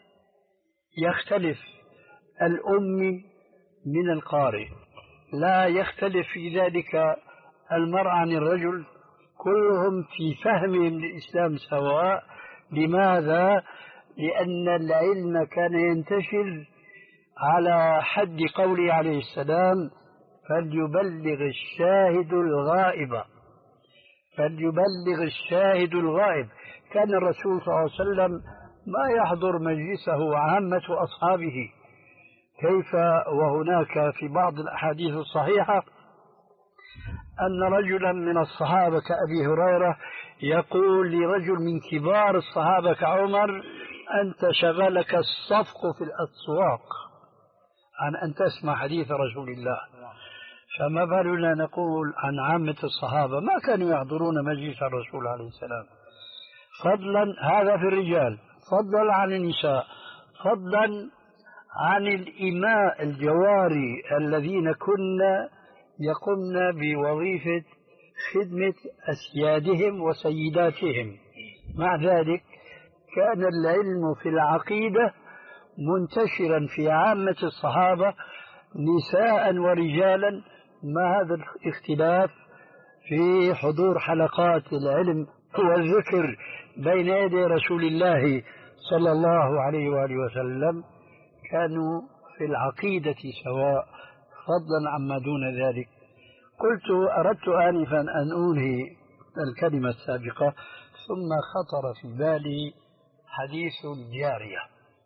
يختلف الأمي من القارئ، لا يختلف في ذلك المرأة عن الرجل كلهم في فهمهم للإسلام سواء. لماذا؟ لأن العلم كان ينتشر على حد قوله عليه السلام فليبلغ الشاهد الغائب، فليبلغ الشاهد الغائب. كان الرسول صلى الله عليه وسلم ما يحضر مجلسه عامة أصحابه، كيف وهناك في بعض الأحاديث الصحيحة أن رجلا من الصحابة كأبي هريرة يقول لرجل من كبار الصحابة كعمر أنت شغلك الصفق في الأسواق عن أن تسمع حديث رسول الله، فما بالنا نقول عن عامة الصحابة ما كانوا يحضرون مجلس الرسول عليه السلام. فضلا هذا في الرجال، فضلا عن النساء، فضلا عن الإماء الجواري الذين كنا يقمن بوظيفة خدمة أسيادهم وسيداتهم. مع ذلك كان العلم في العقيدة منتشرا في عامة الصحابة نساء ورجالا، مع هذا الاختلاف في حضور حلقات العلم والذكر بين يدي رسول الله صلى الله عليه وآله وسلم كانوا في العقيدة سواء، فضلا عما دون ذلك. قلت أردت آنفا أن أنهي الكلمة السابقة ثم خطر في بالي حديث الجارية،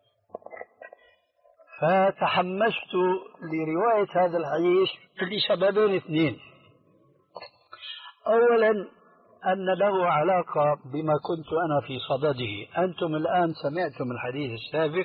فتحمست لرواية هذا الحديث لسببين اثنين. أولا أن له علاقة بما كنت أنا في صدده. أنتم الآن سمعتم الحديث السابق،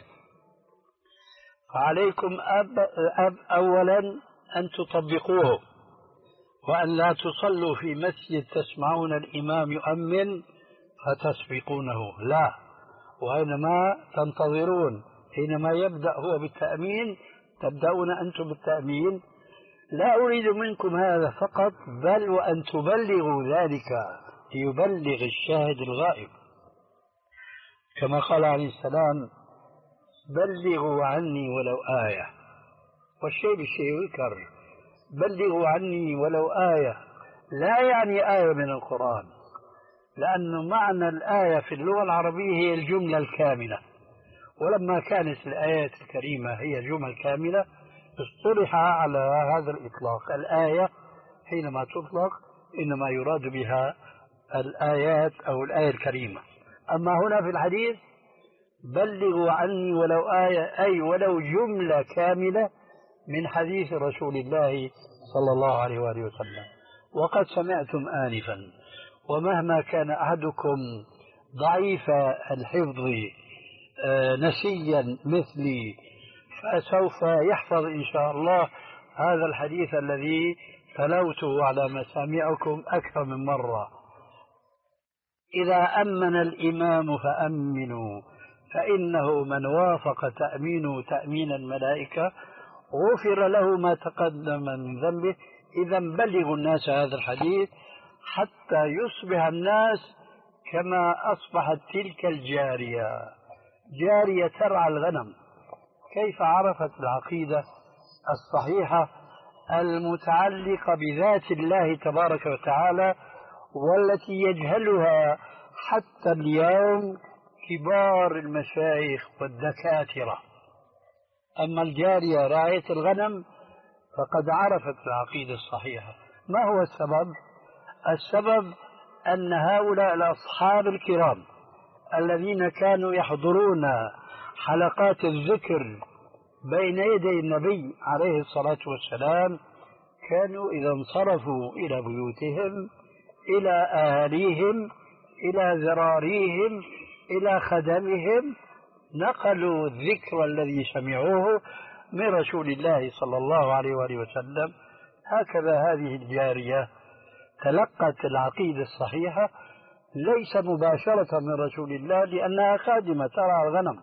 فعليكم أب أب أولا أن تطبقوه، وأن لا تصلوا في مسجد تسمعون الإمام يؤمن فتسبقونه، لا، وإنما تنتظرون حينما يبدأ هو بالتأمين تبدأون أنتم بالتأمين. لا أريد منكم هذا فقط، بل وأن تبلغوا ذلك ليبلغ الشاهد الغائب، كما قال عليه السلام بلغوا عني ولو آية، والشيء بالشيء يذكر. بلغوا عني ولو آية لا يعني آية من القرآن، لأن معنى الآية في اللغة العربية هي الجملة الكاملة، ولما كانت الآيات الكريمة هي جمل كاملة اصطلح على هذا الإطلاق. الآية حينما تطلق إنما يراد بها الآيات أو الآية الكريمة. أما هنا في الحديث بلغوا عني ولو آية، أي ولو جملة كاملة من حديث رسول الله صلى الله عليه وآله وسلم. وقد سمعتم آنفا، ومهما كان أحدكم ضعيف الحفظ نسيا مثلي فسوف يحفظ إن شاء الله هذا الحديث الذي تلوته على مسامعكم أكثر من مرة. إذا أمن الإمام فأمنوا، فإنه من وافق تأمينه تأمين الملائكة غفر له ما تقدم من ذنبه. إذا بلغوا الناس هذا الحديث حتى يصبح الناس كما أصبحت تلك الجارية، جارية ترعى الغنم. كيف عرفت العقيدة الصحيحة المتعلقة بذات الله تبارك وتعالى، والتي يجهلها حتى اليوم كبار المشايخ والدكاترة. أما الجارية راعية الغنم فقد عرفت العقيدة الصحيحة. ما هو السبب؟ السبب أن هؤلاء الأصحاب الكرام الذين كانوا يحضرون حلقات الذكر بين يدي النبي عليه الصلاة والسلام كانوا إذا انصرفوا إلى بيوتهم، إلى أهاليهم، إلى ذراريهم، إلى خدمهم، نقلوا الذكر الذي سمعوه من رسول الله صلى الله عليه وآله وسلم. هكذا هذه الجارية تلقت العقيدة الصحيحة ليس مباشرة من رسول الله لأنها خادمة ترعى الغنم،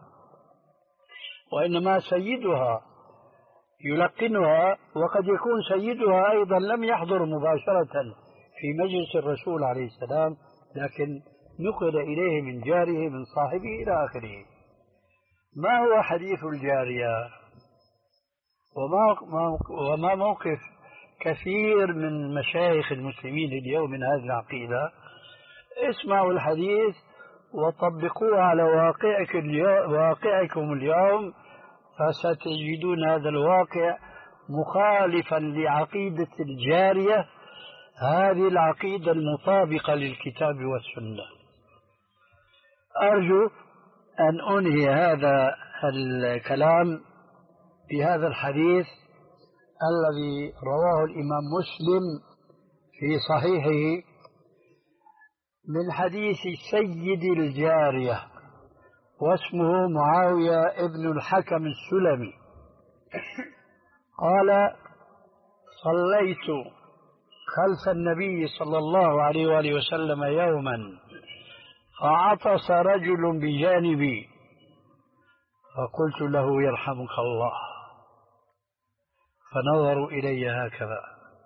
وإنما سيدها يلقنها، وقد يكون سيدها أيضا لم يحضر مباشرة في مجلس الرسول عليه السلام، لكن نقل إليه من جاره من صاحبه إلى آخره. ما هو حديث الجارية وما, وما موقف كثير من مشايخ المسلمين اليوم من هذه العقيدة. اسمعوا الحديث وطبقوه على واقعك اليوم واقعكم اليوم، فستجدون هذا الواقع مخالفا لعقيدة الجارية، هذه العقيدة المطابقة للكتاب والسنة. أرجو أن أنهي هذا الكلام بهذا الحديث الذي رواه الإمام مسلم في صحيحه من حديث سيد الجارية واسمه معاوية ابن الحكم السلمي قال: صليت خلف النبي صلى الله عليه وآله وسلم يوما فعطس رجل بجانبي فقلت له: يرحمك الله. فنظروا إلي هكذا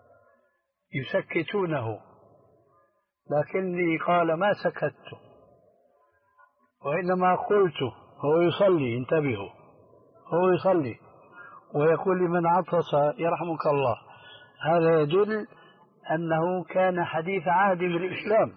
يسكتونه، لكني قال ما سكت، وإنما قلت هو يصلي، انتبهوا، هو يصلي ويقول لمن عطس يرحمك الله، هذا يدل أنه كان حديث عهد بالإسلام.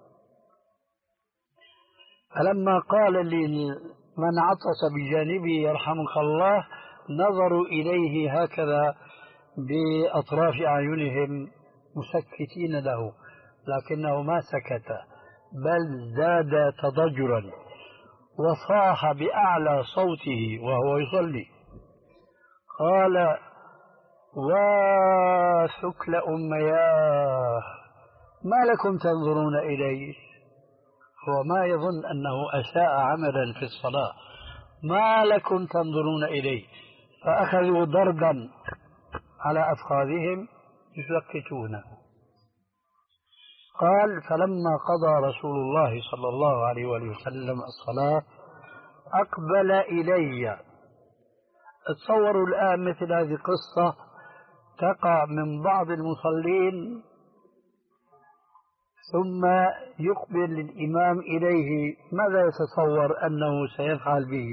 فلما قال لي من عطس بجانبي يرحمك الله نظروا إليه هكذا بأطراف أعينهم مسكتين له، لكنه ما سكت بل زاد تضجرا وصاح بأعلى صوته وهو يصلي قال: وثكل أمياه ما لكم تنظرون إليه؟ هو ما يظن أنه أساء عملا في الصلاة، ما لكم تنظرون إليه؟ فأخذوا ضربا على أفخاذهم يسكتونه. قال: فلما قضى رسول الله صلى الله عليه وسلم الصلاة أقبل إلي. تصوروا الآن مثل هذه القصة تقع من بعض المصلين ثم يقبل الإمام إليه، ماذا يتصور أنه سيفعل به؟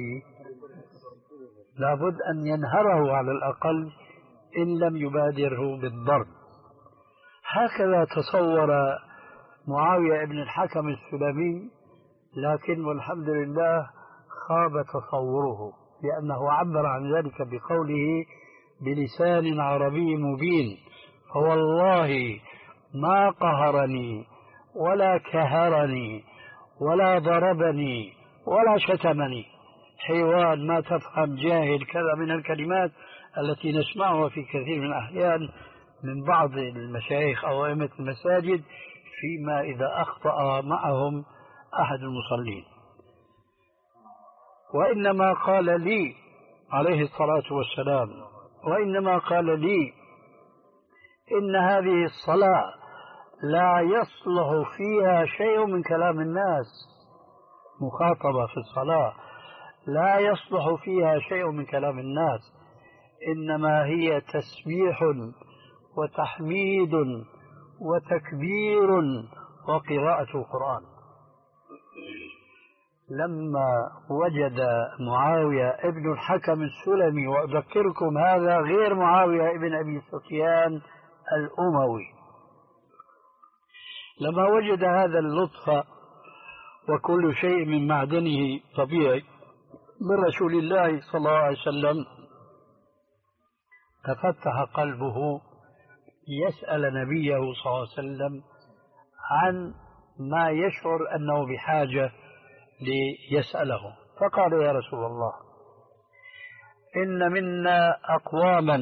لابد أن ينهره على الأقل إن لم يبادره بالضرب. هكذا تصور معاوية بن الحكم السلمي، لكن والحمد لله خاب تصوره، لأنه عبر عن ذلك بقوله بلسان عربي مبين: فوالله ما قهرني ولا كهرني ولا ضربني ولا شتمني. حيوان ما تفهم، جاهل، كذا من الكلمات التي نسمعها في كثير من الأحيان من بعض المشايخ أو أئمة المساجد فيما إذا أخطأ معهم أحد المصلين. وإنما قال لي عليه الصلاة والسلام وإنما قال لي إن هذه الصلاة لا يصلح فيها شيء من كلام الناس. مخاطبة في الصلاة لا يصلح فيها شيء من كلام الناس، إنما هي تسبيح وتحميد وتكبير وقراءة القرآن. لما وجد معاوية ابن الحكم السلمي، وأذكركم هذا غير معاوية ابن أبي سفيان الأموي، لما وجد هذا اللطف وكل شيء من معدنه طبيعي من رسول الله صلى الله عليه وسلم، تفتح قلبه يسأل نبيه صلى الله عليه وسلم عن ما يشعر أنه بحاجة ليسأله. فقال: يا رسول الله، إن منا أقواما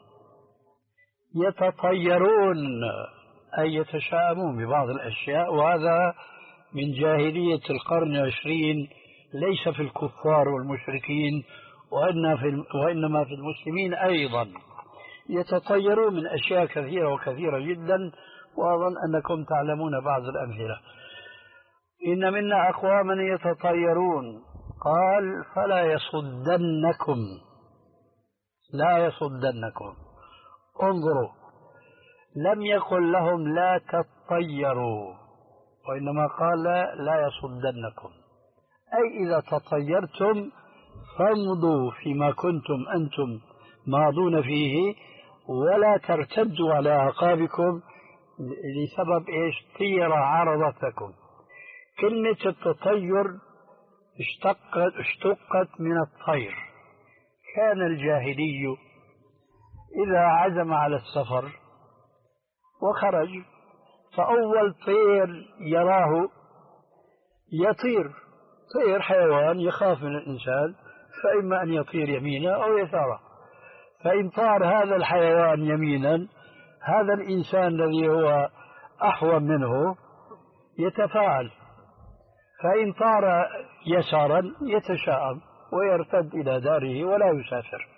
يتطيرون أي يتشاءمون ببعض الأشياء، وهذا من جاهلية القرن العشرين، ليس في الكفار والمشركين وإنما في المسلمين أيضا، يتطيرون من أشياء كثيرة وكثيرة جدا، وأظن أنكم تعلمون بعض الأمثلة. إن منا أقواما يتطيرون. قال: فلا يصدنكم لا يصدنكم انظروا، لم يقل لهم لا تطيروا، وإنما قال لا يصدنكم، أي إذا تطيرتم فامضوا فيما كنتم أنتم ماضون فيه، ولا ترتدوا على أعقابكم لسبب إيش؟ طيرة عرضتكم. كلمة التطير اشتقت, اشتقت من الطير. كان الجاهلي إذا عزم على السفر وخرج فأول طير يراه يطير، طير حيوان يخاف من الإنسان، فإما أن يطير يمينا أو يسارا، فإن طار هذا الحيوان يمينا هذا الإنسان الذي هو أحوم منه يتفاعل، فإن طار يسارا يتشاءم ويرتد إلى داره ولا يسافر.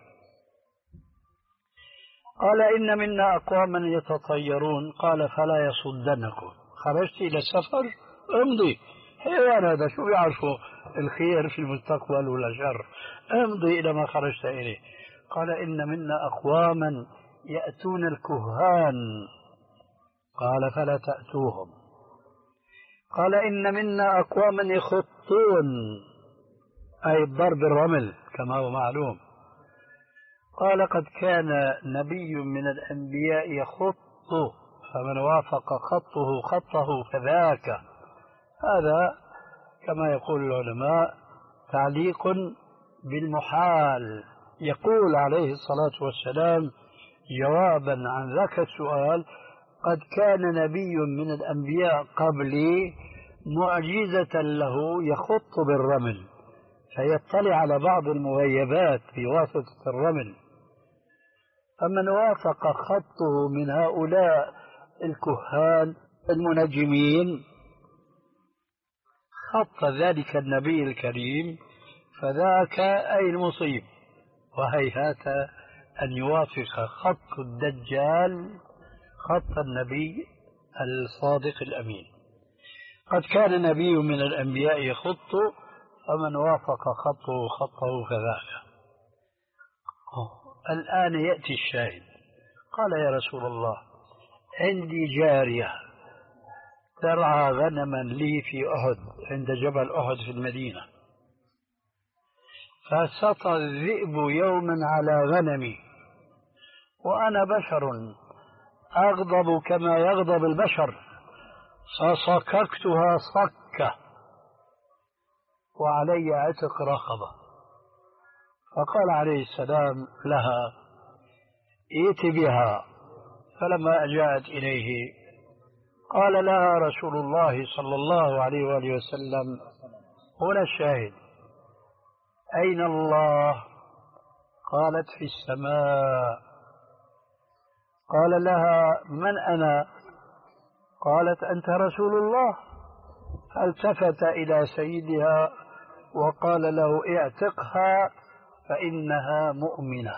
قال إن منا أقواما يتطيرون، قال فلا يصدنكم. خرجت إلى السفر امضي، حيوان هذا شو بيعرفوا الخير في المستقبل ولا شر، امضي إلى ما خرجت إليه. قال إن منا أقواما يأتون الكهان، قال فلا تأتوهم. قال إن منا أقواما يخطون، أي ضرب الرمل كما هو معلوم. قال قد كان نبي من الأنبياء يخط، فمن وافق خطه خطه فذاك. هذا كما يقول العلماء تعليق بالمحال. يقول عليه الصلاة والسلام جوابا عن ذاك السؤال: قد كان نبي من الأنبياء قبلي معجزة له يخط بالرمل، فيطلع على بعض المغيبات بواسطة الرمل. فمن وافق خطه من هؤلاء الكهان المنجمين خط ذلك النبي الكريم فذاك أي المصيب. وهيهات أن يوافق خط الدجال خط النبي الصادق الأمين. قد كان نبي من الأنبياء يخط، فمن وافق خطه خطه فذاك. الآن يأتي الشاهد. قال يا رسول الله عندي جارية ترعى غنما لي في أحد، عند جبل أحد في المدينة، فسطى الذئب يوما على غنمي وأنا بشر أغضب كما يغضب البشر، فصككتها صكة وعلي عتق رقبة. فقال عليه السلام لها ائت بها. فلما جاءت إليه قال لها رسول الله صلى الله عليه وآله وسلم: هنا الشاهد، أين الله؟ قالت: في السماء. قال لها: من أنا؟ قالت: أنت رسول الله. فالتفت إلى سيدها وقال له: اعتقها فإنها مؤمنة.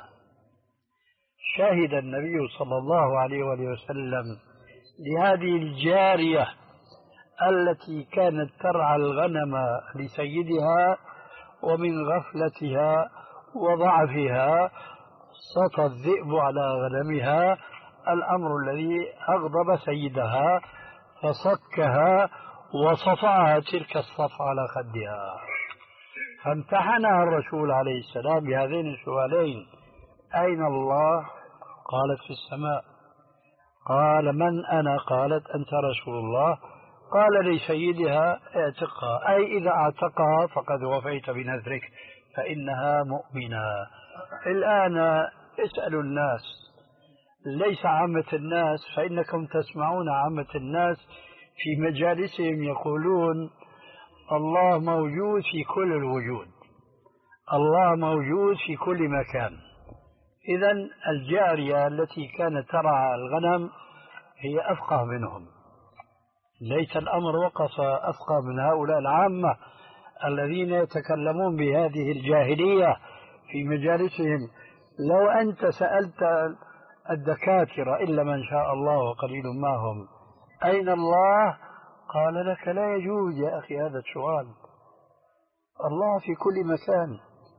شهد النبي صلى الله عليه وآله وسلم لهذه الجارية التي كانت ترعى الغنم لسيدها، ومن غفلتها وضعفها سطى الذئب على غنمها، الأمر الذي أغضب سيدها، فصكها وصفعها تلك الصفعة على خدها. فامتحنها الرسول عليه السلام بهذين السؤالين: أين الله؟ قالت: في السماء. قال: من أنا؟ قالت: أنت رسول الله. قال لسيدها: اعتقها، أي إذا اعتقها فقد وفيت بنذرك فإنها مؤمنة. الآن اسألوا الناس، ليس عامة الناس، فإنكم تسمعون عامة الناس في مجالسهم يقولون الله موجود في كل الوجود، الله موجود في كل مكان. إذن الجارية التي كانت ترعى الغنم هي أفقه منهم، ليس الأمر وقف أفقه من هؤلاء العامة الذين يتكلمون بهذه الجاهلية في مجالسهم. لو أنت سألت الدكاترة إلا من شاء الله وقليل ما هم: أين الله؟ قال لك: لا يجوز يا أخي هذا السؤال، الله في كل مكان.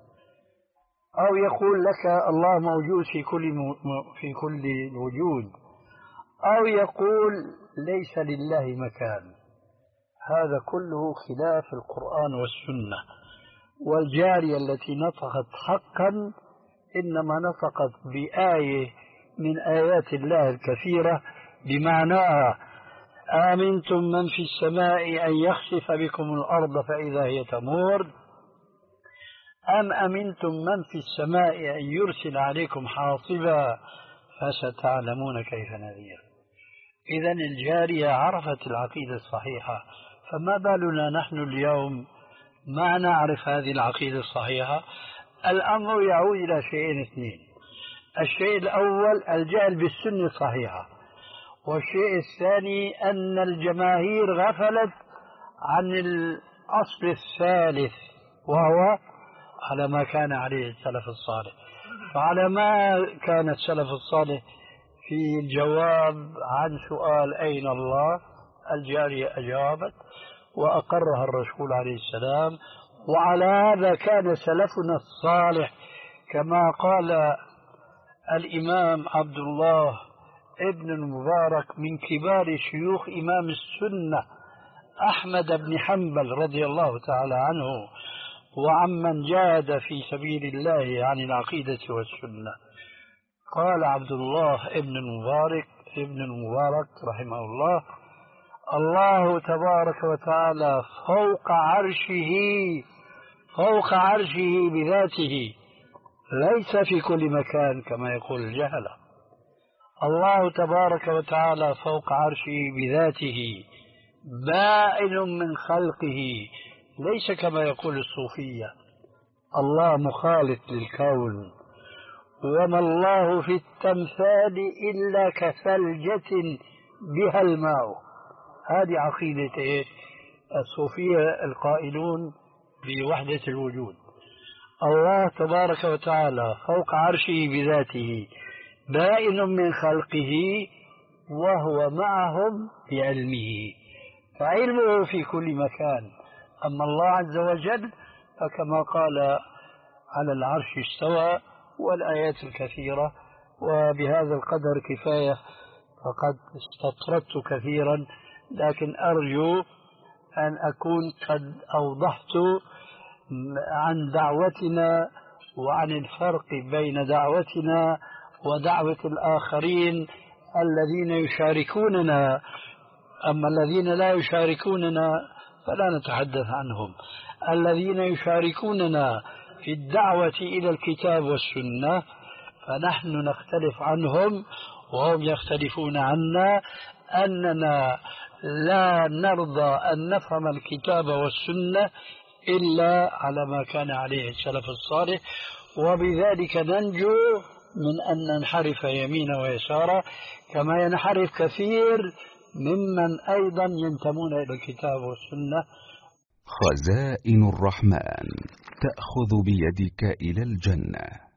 أو يقول لك الله موجود في كل م... في كل الوجود، أو يقول ليس لله مكان. هذا كله خلاف القرآن والسنة. والجارية التي نطقت حقا إنما نطقت بآية من آيات الله الكثيرة بمعناها: آمنتم من في السماء أن يخسف بكم الأرض فإذا هي تمور، أم أمنتم من في السماء أن يرسل عليكم حاصبا فستعلمون كيف نذير. إذن الجارية عرفت العقيدة الصحيحة، فما بالنا نحن اليوم ما نعرف هذه العقيدة الصحيحة؟ الأمر يعود إلى شيئين اثنين: الشيء الأول الجهل بالسنة الصحيحة، والشيء الثاني أن الجماهير غفلت عن الأصل الثالث، وهو على ما كان عليه السلف الصالح. فعلى ما كان السلف الصالح في الجواب عن سؤال أين الله، الجارية أجابت وأقرها الرسول عليه السلام، وعلى هذا كان سلفنا الصالح، كما قال الإمام عبد الله ابن المبارك من كبار شيوخ إمام السنة أحمد بن حنبل رضي الله تعالى عنه وعمن جاهد في سبيل الله عن العقيدة والسنة. قال عبد الله ابن المبارك ابن المبارك رحمه الله: الله تبارك وتعالى فوق عرشه فوق عرشه بذاته، ليس في كل مكان كما يقول الجهلة. الله تبارك وتعالى فوق عرشه بذاته بائن من خلقه، ليس كما يقول الصوفية الله مخالط للكون. وما الله في التمثال إلا كثلجة بها الماء. هذه عقيدة الصوفية القائلون بوحدة الوجود. الله تبارك وتعالى فوق عرشه بذاته بائن من خلقه وهو معهم بعلمه، فعلمه في كل مكان. أما الله عز وجل فكما قال على العرش استوى، والآيات الكثيرة. وبهذا القدر كفاية، فقد استطردت كثيرا، لكن أرجو أن أكون قد أوضحت عن دعوتنا وعن الفرق بين دعوتنا ودعوة الآخرين الذين يشاركوننا. أما الذين لا يشاركوننا فلا نتحدث عنهم. الذين يشاركوننا في الدعوة إلى الكتاب والسنة فنحن نختلف عنهم وهم يختلفون عنا، أننا لا نرضى أن نفهم الكتاب والسنة إلا على ما كان عليه السلف الصالح، وبذلك ننجو من أن ننحرف يمينا ويسارا كما ينحرف كثير ممن أيضا ينتمون إلى الكتاب والسنة. خزائن الرحمن تأخذ بيدك إلى الجنة.